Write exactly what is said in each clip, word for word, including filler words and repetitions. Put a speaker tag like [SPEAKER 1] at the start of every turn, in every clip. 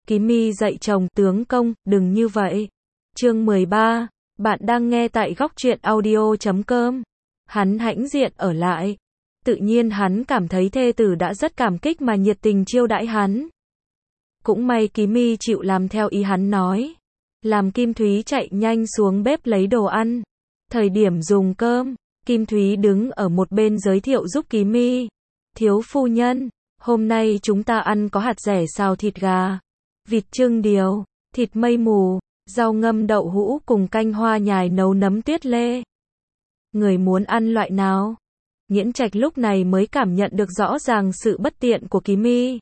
[SPEAKER 1] Ký Mi dạy chồng, tướng công, đừng như vậy. Chương mười ba, bạn đang nghe tại góc truyện audio chấm com. Hắn hãnh diện ở lại. Tự nhiên hắn cảm thấy thê tử đã rất cảm kích mà nhiệt tình chiêu đãi hắn. Cũng may Ký Mi chịu làm theo ý hắn nói. Làm Kim Thúy chạy nhanh xuống bếp lấy đồ ăn. Thời điểm dùng cơm, Kim Thúy đứng ở một bên giới thiệu giúp Ký Mi. Thiếu phu nhân, hôm nay chúng ta ăn có hạt dẻ xào thịt gà, vịt trưng điều, thịt mây mù, rau ngâm đậu hũ cùng canh hoa nhài nấu nấm tuyết lê. Người muốn ăn loại nào? Nghiễn Trạch lúc này mới cảm nhận được rõ ràng sự bất tiện của Ký Mi.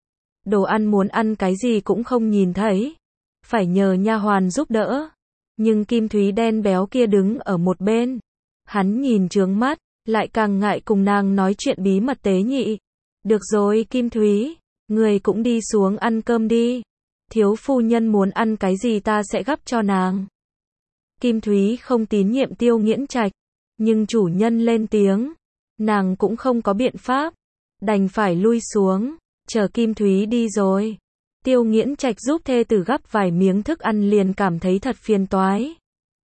[SPEAKER 1] Đồ ăn muốn ăn cái gì cũng không nhìn thấy, phải nhờ nha hoàn giúp đỡ. Nhưng Kim Thúy đen béo kia đứng ở một bên, hắn nhìn trướng mắt, lại càng ngại cùng nàng nói chuyện bí mật tế nhị. Được rồi Kim Thúy, người cũng đi xuống ăn cơm đi. Thiếu phu nhân muốn ăn cái gì ta sẽ gắp cho nàng. Kim Thúy không tín nhiệm Tiêu Nghiễn Trạch, nhưng chủ nhân lên tiếng, nàng cũng không có biện pháp, đành phải lui xuống, chờ Kim Thúy đi rồi. Tiêu Nghiễn Trạch giúp thê tử gắp vài miếng thức ăn liền cảm thấy thật phiền toái.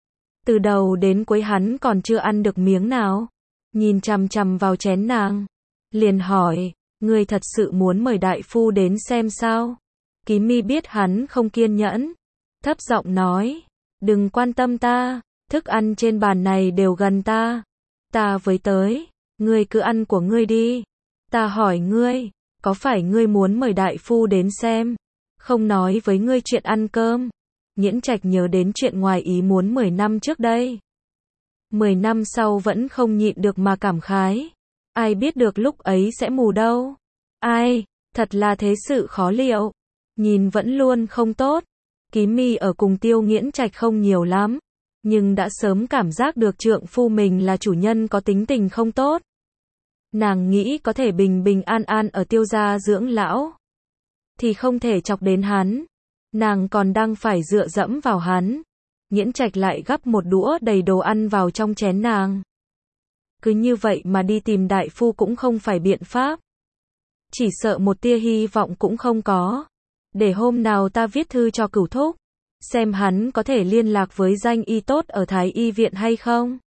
[SPEAKER 1] Từ đầu đến cuối hắn còn chưa ăn được miếng nào, nhìn chằm chằm vào chén nàng, liền hỏi, ngươi thật sự muốn mời đại phu đến xem sao? Ký Mi biết hắn không kiên nhẫn, thấp giọng nói, đừng quan tâm ta, thức ăn trên bàn này đều gần ta, ta với tới, ngươi cứ ăn của ngươi đi. Ta hỏi ngươi, có phải ngươi muốn mời đại phu đến xem, không nói với ngươi chuyện ăn cơm? Nghiễn Trạch nhớ đến chuyện ngoài ý muốn mười năm trước đây. Mười năm sau vẫn không nhịn được mà cảm khái. Ai biết được lúc ấy sẽ mù đâu. Ai, thật là thế sự khó liệu. Nhìn vẫn luôn không tốt. Ký Mi ở cùng Tiêu Nghiễn Trạch không nhiều lắm, nhưng đã sớm cảm giác được trượng phu mình là chủ nhân có tính tình không tốt. Nàng nghĩ có thể bình bình an an ở Tiêu gia dưỡng lão, thì không thể chọc đến hắn. Nàng còn đang phải dựa dẫm vào hắn. Nghiễn Trạch lại gắp một đũa đầy đồ ăn vào trong chén nàng. Cứ như vậy mà đi tìm đại phu cũng không phải biện pháp. Chỉ sợ một tia hy vọng cũng không có. Để hôm nào ta viết thư cho Cửu thúc, xem hắn có thể liên lạc với danh y tốt ở Thái y viện hay không.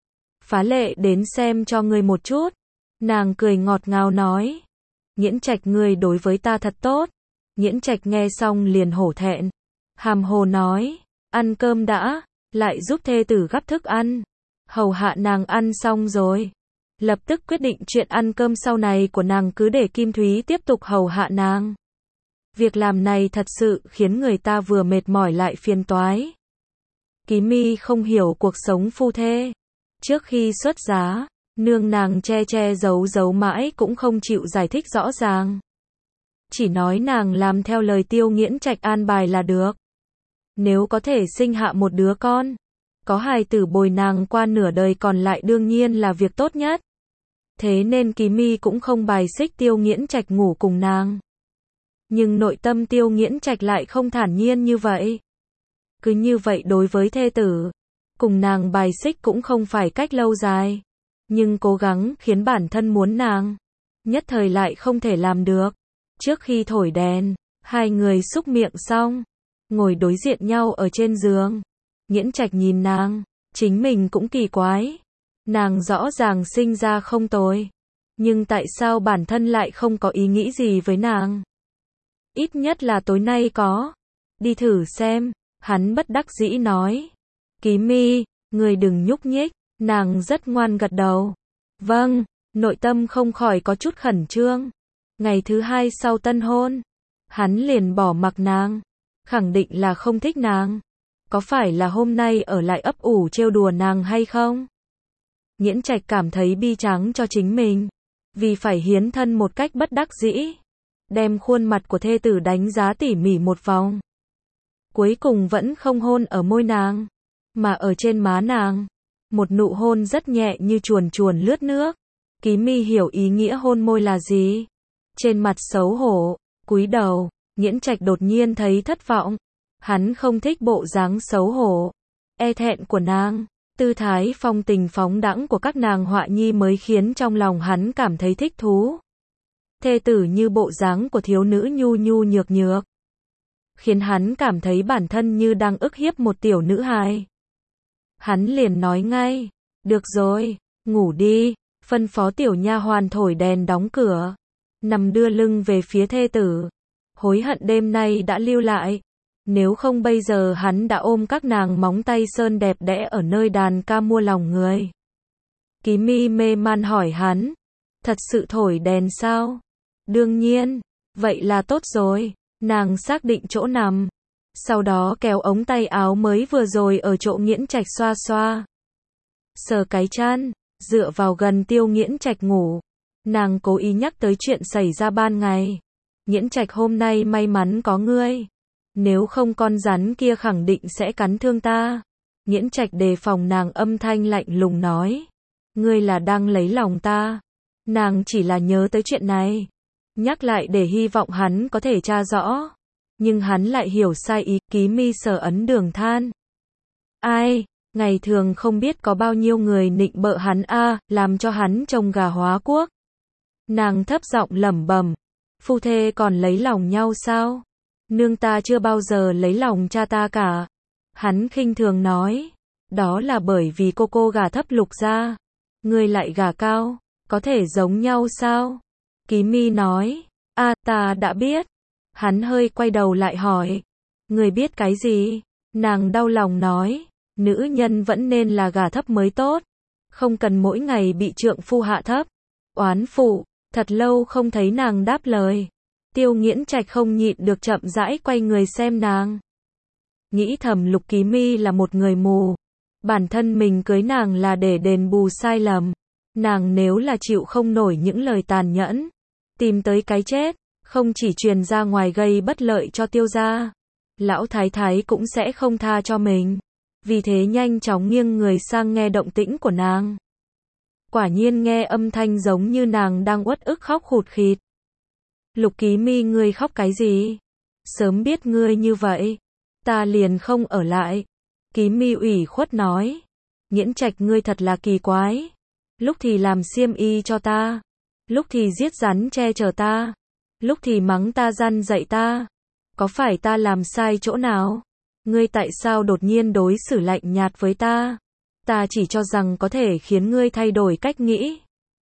[SPEAKER 1] Phá Lệ đến xem cho ngươi một chút. Nàng cười ngọt ngào nói. Nghiễn Trạch ngươi đối với ta thật tốt. Nghiễn Trạch nghe xong liền hổ thẹn, hàm hồ nói, ăn cơm đã, lại giúp thê tử gắp thức ăn, hầu hạ nàng ăn xong rồi, lập tức quyết định chuyện ăn cơm sau này của nàng cứ để Kim Thúy tiếp tục hầu hạ nàng. Việc làm này thật sự khiến người ta vừa mệt mỏi lại phiền toái. Ký Mi không hiểu cuộc sống phu thê. Trước khi xuất giá, nương nàng che che giấu giấu mãi cũng không chịu giải thích rõ ràng. Chỉ nói nàng làm theo lời Tiêu Nghiễn Trạch an bài là được. Nếu có thể sinh hạ một đứa con, có hài tử bồi nàng qua nửa đời còn lại đương nhiên là việc tốt nhất. Thế nên Ký Mi cũng không bài xích Tiêu Nghiễn Trạch ngủ cùng nàng. Nhưng nội tâm Tiêu Nghiễn Trạch lại không thản nhiên như vậy. Cứ như vậy đối với thê tử, cùng nàng bài xích cũng không phải cách lâu dài. Nhưng cố gắng khiến bản thân muốn nàng, nhất thời lại không thể làm được. Trước khi thổi đèn, hai người xúc miệng xong, ngồi đối diện nhau ở trên giường. Nghiễn Trạch nhìn nàng, chính mình cũng kỳ quái. Nàng rõ ràng sinh ra không tồi, nhưng tại sao bản thân lại không có ý nghĩ gì với nàng? Ít nhất là tối nay có. Đi thử xem, hắn bất đắc dĩ nói. Ký Mi, người đừng nhúc nhích. Nàng rất ngoan gật đầu. Vâng, nội tâm không khỏi có chút khẩn trương. Ngày thứ hai sau tân hôn, hắn liền bỏ mặc nàng, khẳng định là không thích nàng. Có phải là hôm nay ở lại ấp ủ trêu đùa nàng hay không? Nghiễn Trạch cảm thấy bi tráng cho chính mình, vì phải hiến thân một cách bất đắc dĩ, đem khuôn mặt của thê tử đánh giá tỉ mỉ một vòng. Cuối cùng vẫn không hôn ở môi nàng, mà ở trên má nàng. Một nụ hôn rất nhẹ như chuồn chuồn lướt nước. Ký Mi hiểu ý nghĩa hôn môi là gì. Trên mặt xấu hổ, cúi đầu, Nghiễn Trạch đột nhiên thấy thất vọng. Hắn không thích bộ dáng xấu hổ, e thẹn của nàng. Tư thái phong tình phóng đãng của các nàng họa nhi mới khiến trong lòng hắn cảm thấy thích thú. Thê tử như bộ dáng của thiếu nữ nhu nhu nhược nhược. khiến hắn cảm thấy bản thân như đang ức hiếp một tiểu nữ hài. Hắn liền nói ngay, được rồi, ngủ đi, phân phó tiểu nha hoàn thổi đèn đóng cửa, nằm đưa lưng về phía thê tử. Hối hận đêm nay đã lưu lại, nếu không bây giờ hắn đã ôm các nàng móng tay sơn đẹp đẽ ở nơi đàn ca mua lòng người. Ký Mi mê man hỏi hắn, thật sự thổi đèn sao? Đương nhiên, vậy là tốt rồi. Nàng xác định chỗ nằm, sau đó kéo ống tay áo mới vừa rồi ở chỗ Nghiễn Trạch xoa xoa. Sờ cái chăn, dựa vào gần Tiêu Nghiễn Trạch ngủ. Nàng cố ý nhắc tới chuyện xảy ra ban ngày. Nghiễn Trạch hôm nay may mắn có ngươi, nếu không con rắn kia khẳng định sẽ cắn thương ta. Nghiễn Trạch đề phòng nàng âm thanh lạnh lùng nói, ngươi là đang lấy lòng ta. Nàng chỉ là nhớ tới chuyện này, nhắc lại để hy vọng hắn có thể tra rõ. Nhưng hắn lại hiểu sai ý. Ký Mi sờ ấn đường than. Ai, ngày thường không biết có bao nhiêu người nịnh bợ hắn a, à, làm cho hắn trông gà hóa quốc. Nàng thấp giọng lẩm bẩm, phu thê còn lấy lòng nhau sao? Nương ta chưa bao giờ lấy lòng cha ta cả. Hắn khinh thường nói, đó là bởi vì cô cô gà thấp Lục gia, ngươi lại gà cao, có thể giống nhau sao? Ký Mi nói, a, à, ta đã biết. Hắn hơi quay đầu lại hỏi, người biết cái gì? Nàng đau lòng nói, nữ nhân vẫn nên là gà thấp mới tốt, không cần mỗi ngày bị trượng phu hạ thấp. Oán phụ, thật lâu không thấy nàng đáp lời. Tiêu Nghiễn Trạch không nhịn được chậm rãi quay người xem nàng. Nghĩ thầm Lục Ký Mi là một người mù, bản thân mình cưới nàng là để đền bù sai lầm. Nàng nếu là chịu không nổi những lời tàn nhẫn, tìm tới cái chết, không chỉ truyền ra ngoài gây bất lợi cho Tiêu gia, lão thái thái cũng sẽ không tha cho mình. Vì thế nhanh chóng nghiêng người sang nghe động tĩnh của nàng. Quả nhiên nghe âm thanh giống như nàng đang uất ức khóc khụt khịt. Lục Ký Mi, ngươi khóc cái gì? Sớm biết ngươi như vậy, ta liền không ở lại. Ký Mi ủy khuất nói, Nghiễn Trạch ngươi thật là kỳ quái. Lúc thì làm xiêm y cho ta, lúc thì giết rắn che chở ta, lúc thì mắng ta răn dạy ta. Có phải ta làm sai chỗ nào? Ngươi tại sao đột nhiên đối xử lạnh nhạt với ta? Ta chỉ cho rằng có thể khiến ngươi thay đổi cách nghĩ.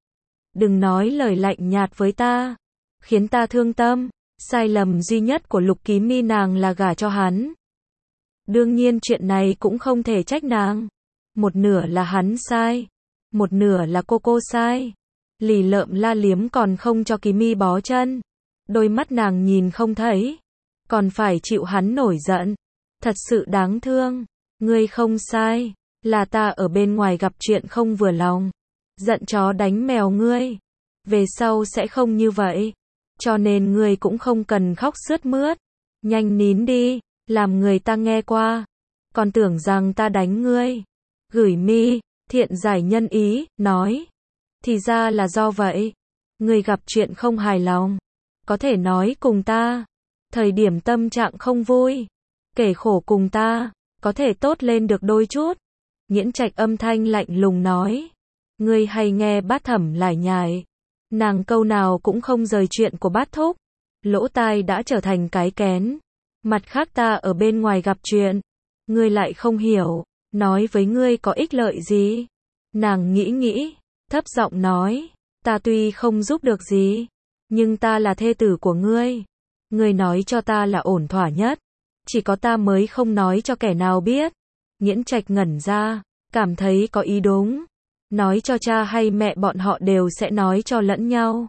[SPEAKER 1] Đừng nói lời lạnh nhạt với ta, khiến ta thương tâm. Sai lầm duy nhất của Lục Ký Mi nàng là gả cho hắn. Đương nhiên chuyện này cũng không thể trách nàng. Một nửa là hắn sai, một nửa là cô cô sai. Lì lợm la liếm còn không cho Ký Mi bó chân. Đôi mắt nàng nhìn không thấy, còn phải chịu hắn nổi giận. Thật sự đáng thương. Ngươi không sai, là ta ở bên ngoài gặp chuyện không vừa lòng, giận chó đánh mèo ngươi. Về sau sẽ không như vậy, cho nên ngươi cũng không cần khóc sướt mướt. Nhanh nín đi, làm người ta nghe qua, còn tưởng rằng ta đánh ngươi. Gửi Mi, thiện giải nhân ý, nói, thì ra là do vậy. Ngươi gặp chuyện không hài lòng, có thể nói cùng ta. Thời điểm tâm trạng không vui, kể khổ cùng ta, có thể tốt lên được đôi chút. Nghiễn Trạch âm thanh lạnh lùng nói, ngươi hay nghe Bát Thẩm lải nhải, nàng câu nào cũng không rời chuyện của Bát Thúc. Lỗ tai đã trở thành cái kén. Mặt khác ta ở bên ngoài gặp chuyện, ngươi lại không hiểu, nói với ngươi có ích lợi gì? Nàng nghĩ nghĩ, thấp giọng nói, ta tuy không giúp được gì, nhưng ta là thê tử của ngươi. Ngươi nói cho ta là ổn thỏa nhất, chỉ có ta mới không nói cho kẻ nào biết. Nghiễn Trạch ngẩn ra, cảm thấy có ý đúng. Nói cho cha hay mẹ bọn họ đều sẽ nói cho lẫn nhau.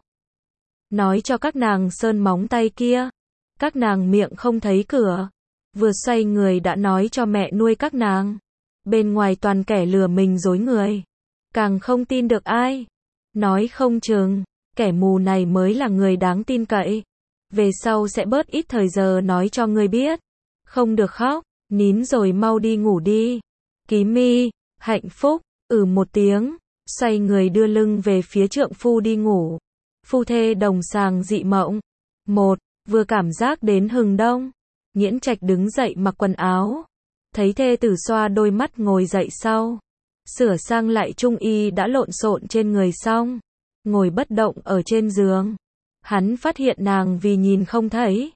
[SPEAKER 1] Nói cho các nàng sơn móng tay kia. Các nàng miệng không thấy cửa. Vừa xoay người đã nói cho mẹ nuôi các nàng. Bên ngoài toàn kẻ lừa mình dối người, càng không tin được ai. Nói không chừng, kẻ mù này mới là người đáng tin cậy. Về sau sẽ bớt ít thời giờ nói cho ngươi biết. Không được khóc, nín rồi mau đi ngủ đi. Ký Mi, hạnh phúc, ừ một tiếng, xoay người đưa lưng về phía trượng phu đi ngủ. Phu thê đồng sàng dị mộng. Một, vừa cảm giác đến hừng đông, Nghiễn Trạch đứng dậy mặc quần áo. Thấy thê tử xoa đôi mắt ngồi dậy sau. Sửa sang lại trung y đã lộn xộn trên người xong. Ngồi bất động ở trên giường. Hắn phát hiện nàng vì nhìn không thấy,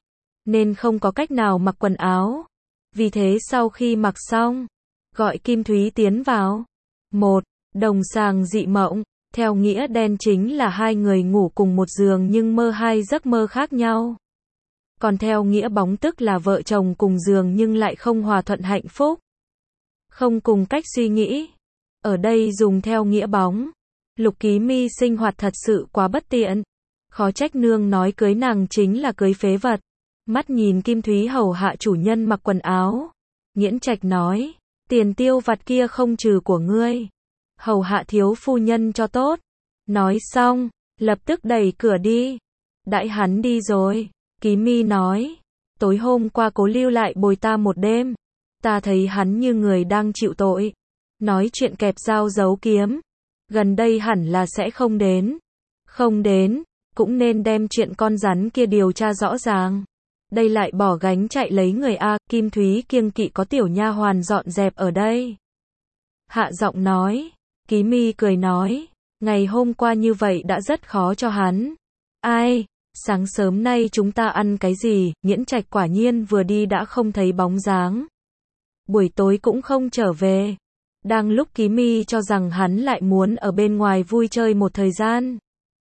[SPEAKER 1] nên không có cách nào mặc quần áo. Vì thế sau khi mặc xong, gọi Kim Thúy tiến vào. Một, đồng sàng dị mộng, theo nghĩa đen chính là hai người ngủ cùng một giường nhưng mơ hai giấc mơ khác nhau. Còn theo nghĩa bóng tức là vợ chồng cùng giường nhưng lại không hòa thuận hạnh phúc. Không cùng cách suy nghĩ. Ở đây dùng theo nghĩa bóng. Lục Ký Mi sinh hoạt thật sự quá bất tiện. Khó trách nương nói cưới nàng chính là cưới phế vật. Mắt nhìn Kim Thúy hầu hạ chủ nhân mặc quần áo. Nghiễn Trạch nói, tiền tiêu vặt kia không trừ của ngươi. Hầu hạ thiếu phu nhân cho tốt. Nói xong, lập tức đẩy cửa đi. Đãi hắn đi rồi, Ký Mi nói, tối hôm qua Cố Lưu lại bồi ta một đêm. Ta thấy hắn như người đang chịu tội. Nói chuyện kẹp dao giấu kiếm. Gần đây hẳn là sẽ không đến. Không đến, cũng nên đem chuyện con rắn kia điều tra rõ ràng. Đây lại bỏ gánh chạy lấy người a. Kim Thúy kiêng kỵ có tiểu nha hoàn dọn dẹp ở đây. Hạ giọng nói. Ký Mi cười nói, ngày hôm qua như vậy đã rất khó cho hắn. Ai, sáng sớm nay chúng ta ăn cái gì? Nghiễn Trạch quả nhiên vừa đi đã không thấy bóng dáng. Buổi tối cũng không trở về. Đang lúc Ký Mi cho rằng hắn lại muốn ở bên ngoài vui chơi một thời gian.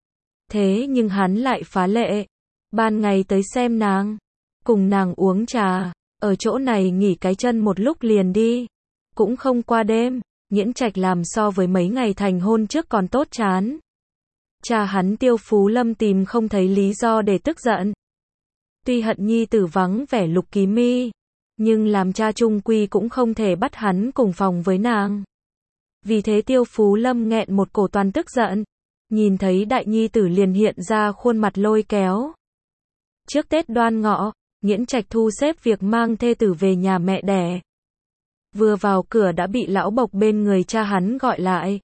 [SPEAKER 1] Thế nhưng hắn lại phá lệ. Ban ngày tới xem nàng. Cùng nàng uống trà. Ở chỗ này nghỉ cái chân một lúc liền đi. Cũng không qua đêm. Nghiễn Trạch làm so với mấy ngày thành hôn trước còn tốt chán. Cha hắn Tiêu Phú Lâm tìm không thấy lý do để tức giận. Tuy hận nhi tử vắng vẻ Lục Ký Mi, nhưng làm cha chung quy cũng không thể bắt hắn cùng phòng với nàng. Vì thế Tiêu Phú Lâm nghẹn một cổ toàn tức giận. Nhìn thấy đại nhi tử liền hiện ra khuôn mặt lôi kéo. Trước Tết Đoan Ngọ, Nghiễn Trạch thu xếp việc mang thê tử về nhà mẹ đẻ. Vừa vào cửa đã bị lão bộc bên người cha hắn gọi lại.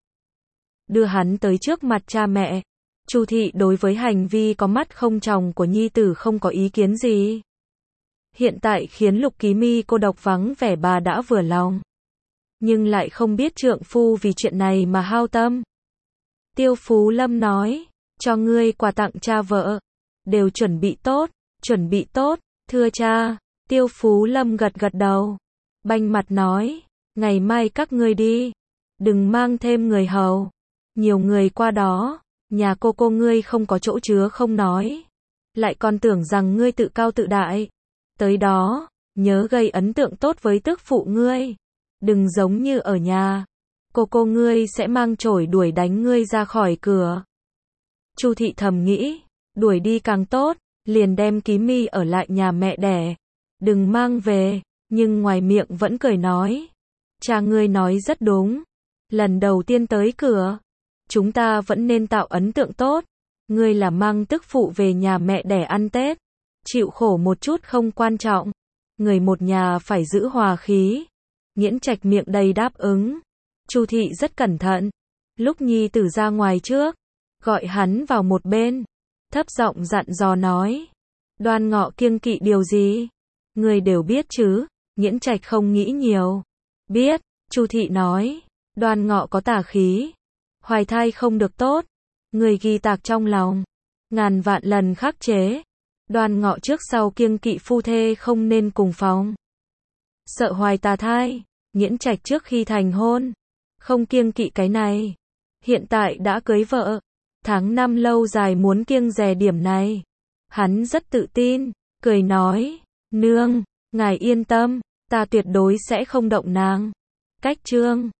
[SPEAKER 1] Đưa hắn tới trước mặt cha mẹ. Chu thị đối với hành vi có mắt không tròng của nhi tử không có ý kiến gì. Hiện tại khiến Lục Ký Mi cô độc vắng vẻ bà đã vừa lòng. Nhưng lại không biết trượng phu vì chuyện này mà hao tâm. Tiêu Phú Lâm nói, cho ngươi quà tặng cha vợ. Đều chuẩn bị tốt, chuẩn bị tốt, thưa cha. Tiêu Phú Lâm gật gật đầu. Banh mặt nói, ngày mai các ngươi đi. Đừng mang thêm người hầu. Nhiều người qua đó, nhà cô cô ngươi không có chỗ chứa không nói. Lại còn tưởng rằng ngươi tự cao tự đại. Tới đó, nhớ gây ấn tượng tốt với tước phụ ngươi. Đừng giống như ở nhà. Cô cô ngươi sẽ mang chổi đuổi đánh ngươi ra khỏi cửa. Chu thị thầm nghĩ, đuổi đi càng tốt, liền đem Ký Mi ở lại nhà mẹ đẻ. Đừng mang về, nhưng ngoài miệng vẫn cười nói. Cha ngươi nói rất đúng. Lần đầu tiên tới cửa, chúng ta vẫn nên tạo ấn tượng tốt. Ngươi là mang tức phụ về nhà mẹ đẻ ăn Tết. Chịu khổ một chút không quan trọng. Người một nhà phải giữ hòa khí. Nghiễn Trạch miệng đầy đáp ứng. Chu thị rất cẩn thận. Lúc nhi tử ra ngoài trước, gọi hắn vào một bên. Thấp giọng dặn dò nói. Đoan Ngọ kiêng kỵ điều gì? Người đều biết chứ? Nghiễn Trạch không nghĩ nhiều. Biết, Chu thị nói. Đoan Ngọ có tà khí. Hoài thai không được tốt. Người ghi tạc trong lòng. Ngàn vạn lần khắc chế. Đoan Ngọ trước sau kiêng kỵ phu thê không nên cùng phòng. Sợ hoài tà thai. Nghiễn Trạch trước khi thành hôn, không kiêng kỵ cái này. Hiện tại đã cưới vợ. Tháng năm lâu dài muốn kiêng dè điểm này. Hắn rất tự tin, cười nói. Nương, ngài yên tâm, ta tuyệt đối sẽ không động nàng. Cách chương